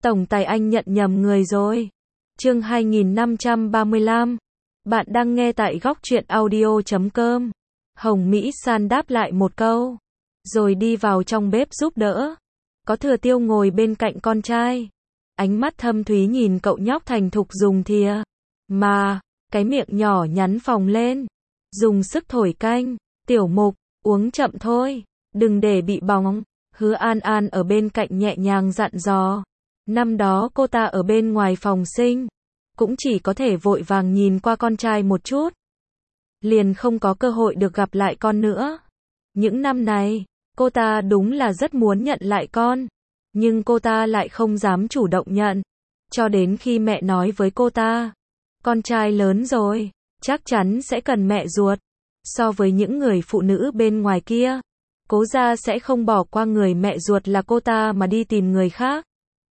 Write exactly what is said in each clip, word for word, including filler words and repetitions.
Tổng tài anh nhận nhầm người rồi. Chương hai nghìn năm trăm ba mươi lăm. Bạn đang nghe tại góc truyện audio chấm com. Hồng Mỹ San đáp lại một câu, rồi đi vào trong bếp giúp đỡ. Có Thừa Tiêu ngồi bên cạnh con trai, ánh mắt thâm thúy nhìn cậu nhóc thành thục dùng thìa, mà, cái miệng nhỏ nhắn phồng lên, dùng sức thổi canh. Tiểu Mục, uống chậm thôi, đừng để bị bỏng. Hứa An An ở bên cạnh nhẹ nhàng dặn dò. Năm đó cô ta ở bên ngoài phòng sinh, cũng chỉ có thể vội vàng nhìn qua con trai một chút, liền không có cơ hội được gặp lại con nữa. Những năm này, cô ta đúng là rất muốn nhận lại con, nhưng cô ta lại không dám chủ động nhận, cho đến khi mẹ nói với cô ta, con trai lớn rồi, chắc chắn sẽ cần mẹ ruột. So với những người phụ nữ bên ngoài kia, Cố gia sẽ không bỏ qua người mẹ ruột là cô ta mà đi tìm người khác.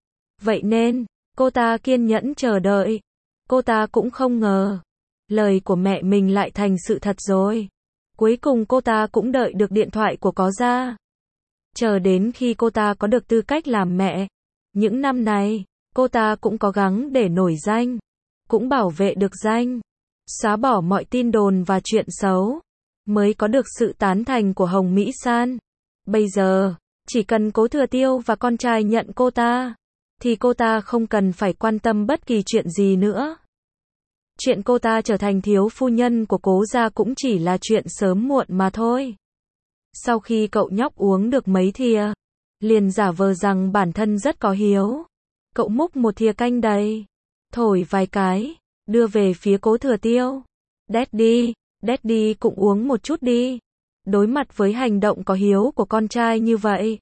Vậy nên, cô ta kiên nhẫn chờ đợi. Cô ta cũng không ngờ, lời của mẹ mình lại thành sự thật rồi. Cuối cùng cô ta cũng đợi được điện thoại của Cố gia. Chờ đến khi cô ta có được tư cách làm mẹ. Những năm này, cô ta cũng cố gắng để nổi danh, cũng bảo vệ được danh, xóa bỏ mọi tin đồn và chuyện xấu, mới có được sự tán thành của Hồng Mỹ San. Bây giờ, chỉ cần Cố Thừa Tiêu và con trai nhận cô ta, thì cô ta không cần phải quan tâm bất kỳ chuyện gì nữa. Chuyện cô ta trở thành thiếu phu nhân của Cố gia cũng chỉ là chuyện sớm muộn mà thôi. Sau khi cậu nhóc uống được mấy thìa, liền giả vờ rằng bản thân rất có hiếu. Cậu múc một thìa canh đầy, thổi vài cái, đưa về phía Cố Thừa Tiêu. Daddy, Daddy cũng uống một chút đi. Đối mặt với hành động có hiếu của con trai như vậy,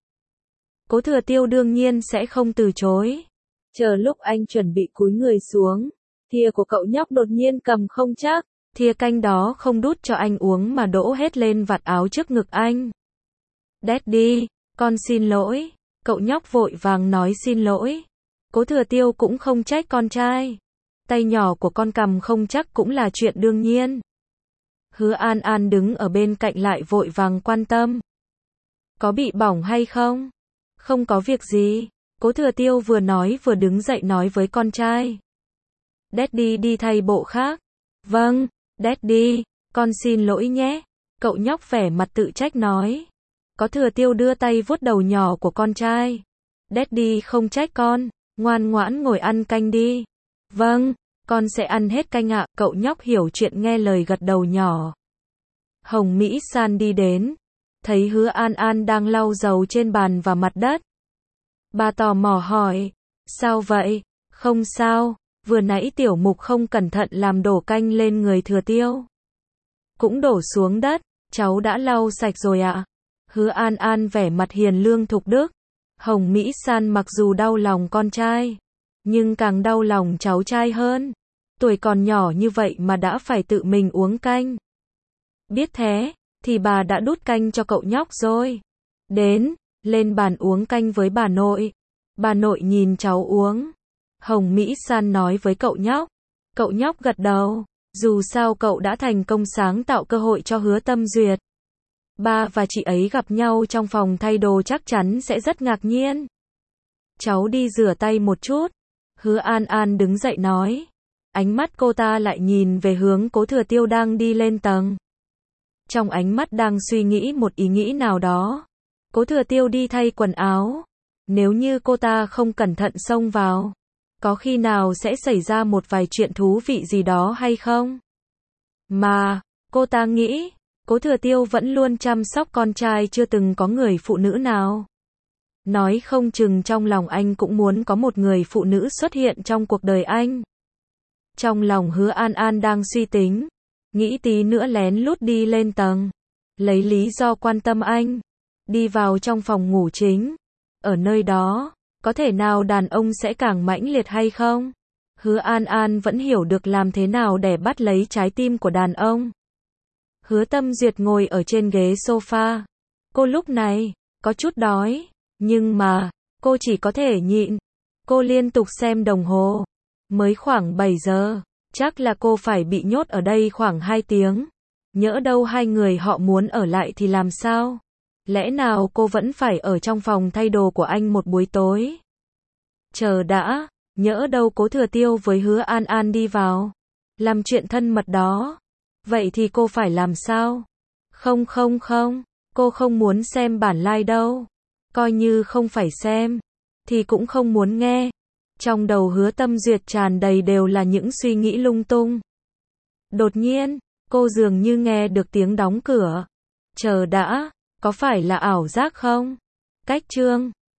Cố Thừa Tiêu đương nhiên sẽ không từ chối. Chờ lúc anh chuẩn bị cúi người xuống, thìa của cậu nhóc đột nhiên cầm không chắc, thìa canh đó không đút cho anh uống mà đổ hết lên vạt áo trước ngực anh. Daddy, con xin lỗi. Cậu nhóc vội vàng nói xin lỗi. Cố Thừa Tiêu cũng không trách con trai. Tay nhỏ của con cầm không chắc cũng là chuyện đương nhiên. Hứa An An đứng ở bên cạnh lại vội vàng quan tâm. Có bị bỏng hay không? Không có việc gì. Cố Thừa Tiêu vừa nói vừa đứng dậy nói với con trai. Daddy đi thay bộ khác. Vâng, Daddy, con xin lỗi nhé. Cậu nhóc vẻ mặt tự trách nói. Có Thừa Tiêu đưa tay vuốt đầu nhỏ của con trai. Daddy không trách con, ngoan ngoãn ngồi ăn canh đi. Vâng, con sẽ ăn hết canh ạ. Cậu nhóc hiểu chuyện nghe lời gật đầu nhỏ. Hồng Mỹ San đi đến, thấy Hứa An An đang lau dầu trên bàn và mặt đất. Bà tò mò hỏi, sao vậy? Không sao, vừa nãy Tiểu Mục không cẩn thận làm đổ canh lên người Thừa Tiêu. Cũng đổ xuống đất, cháu đã lau sạch rồi ạ. Hứa An An vẻ mặt hiền lương thục đức. Hồng Mỹ San mặc dù đau lòng con trai, nhưng càng đau lòng cháu trai hơn. Tuổi còn nhỏ như vậy mà đã phải tự mình uống canh. Biết thế, thì bà đã đút canh cho cậu nhóc rồi. Đến, lên bàn uống canh với bà nội. Bà nội nhìn cháu uống. Hồng Mỹ San nói với cậu nhóc. Cậu nhóc gật đầu. Dù sao cậu đã thành công sáng tạo cơ hội cho Hứa Tâm Duyệt. Ba và chị ấy gặp nhau trong phòng thay đồ chắc chắn sẽ rất ngạc nhiên. Cháu đi rửa tay một chút. Hứa An An đứng dậy nói. Ánh mắt cô ta lại nhìn về hướng Cố Thừa Tiêu đang đi lên tầng. Trong ánh mắt đang suy nghĩ một ý nghĩ nào đó. Cố Thừa Tiêu đi thay quần áo. Nếu như cô ta không cẩn thận xông vào, có khi nào sẽ xảy ra một vài chuyện thú vị gì đó hay không? Mà, cô ta nghĩ, Cố Thừa Tiêu vẫn luôn chăm sóc con trai chưa từng có người phụ nữ nào. Nói không chừng trong lòng anh cũng muốn có một người phụ nữ xuất hiện trong cuộc đời anh. Trong lòng Hứa An An đang suy tính, nghĩ tí nữa lén lút đi lên tầng, lấy lý do quan tâm anh, đi vào trong phòng ngủ chính. Ở nơi đó, có thể nào đàn ông sẽ càng mãnh liệt hay không? Hứa An An vẫn hiểu được làm thế nào để bắt lấy trái tim của đàn ông. Hứa Tâm Duyệt ngồi ở trên ghế sofa. Cô lúc này, có chút đói, nhưng mà, cô chỉ có thể nhịn. Cô liên tục xem đồng hồ. Mới khoảng bảy giờ, chắc là cô phải bị nhốt ở đây khoảng hai tiếng. Nhỡ đâu hai người họ muốn ở lại thì làm sao? Lẽ nào cô vẫn phải ở trong phòng thay đồ của anh một buổi tối? Chờ đã, nhỡ đâu Cố Thừa Tiêu với Hứa An An đi vào, làm chuyện thân mật đó. Vậy thì cô phải làm sao? Không không không, cô không muốn xem bản live đâu. Coi như không phải xem, thì cũng không muốn nghe. Trong đầu Hứa Tâm Duyệt tràn đầy đều là những suy nghĩ lung tung. Đột nhiên, cô dường như nghe được tiếng đóng cửa. Chờ đã, có phải là ảo giác không? Cách chương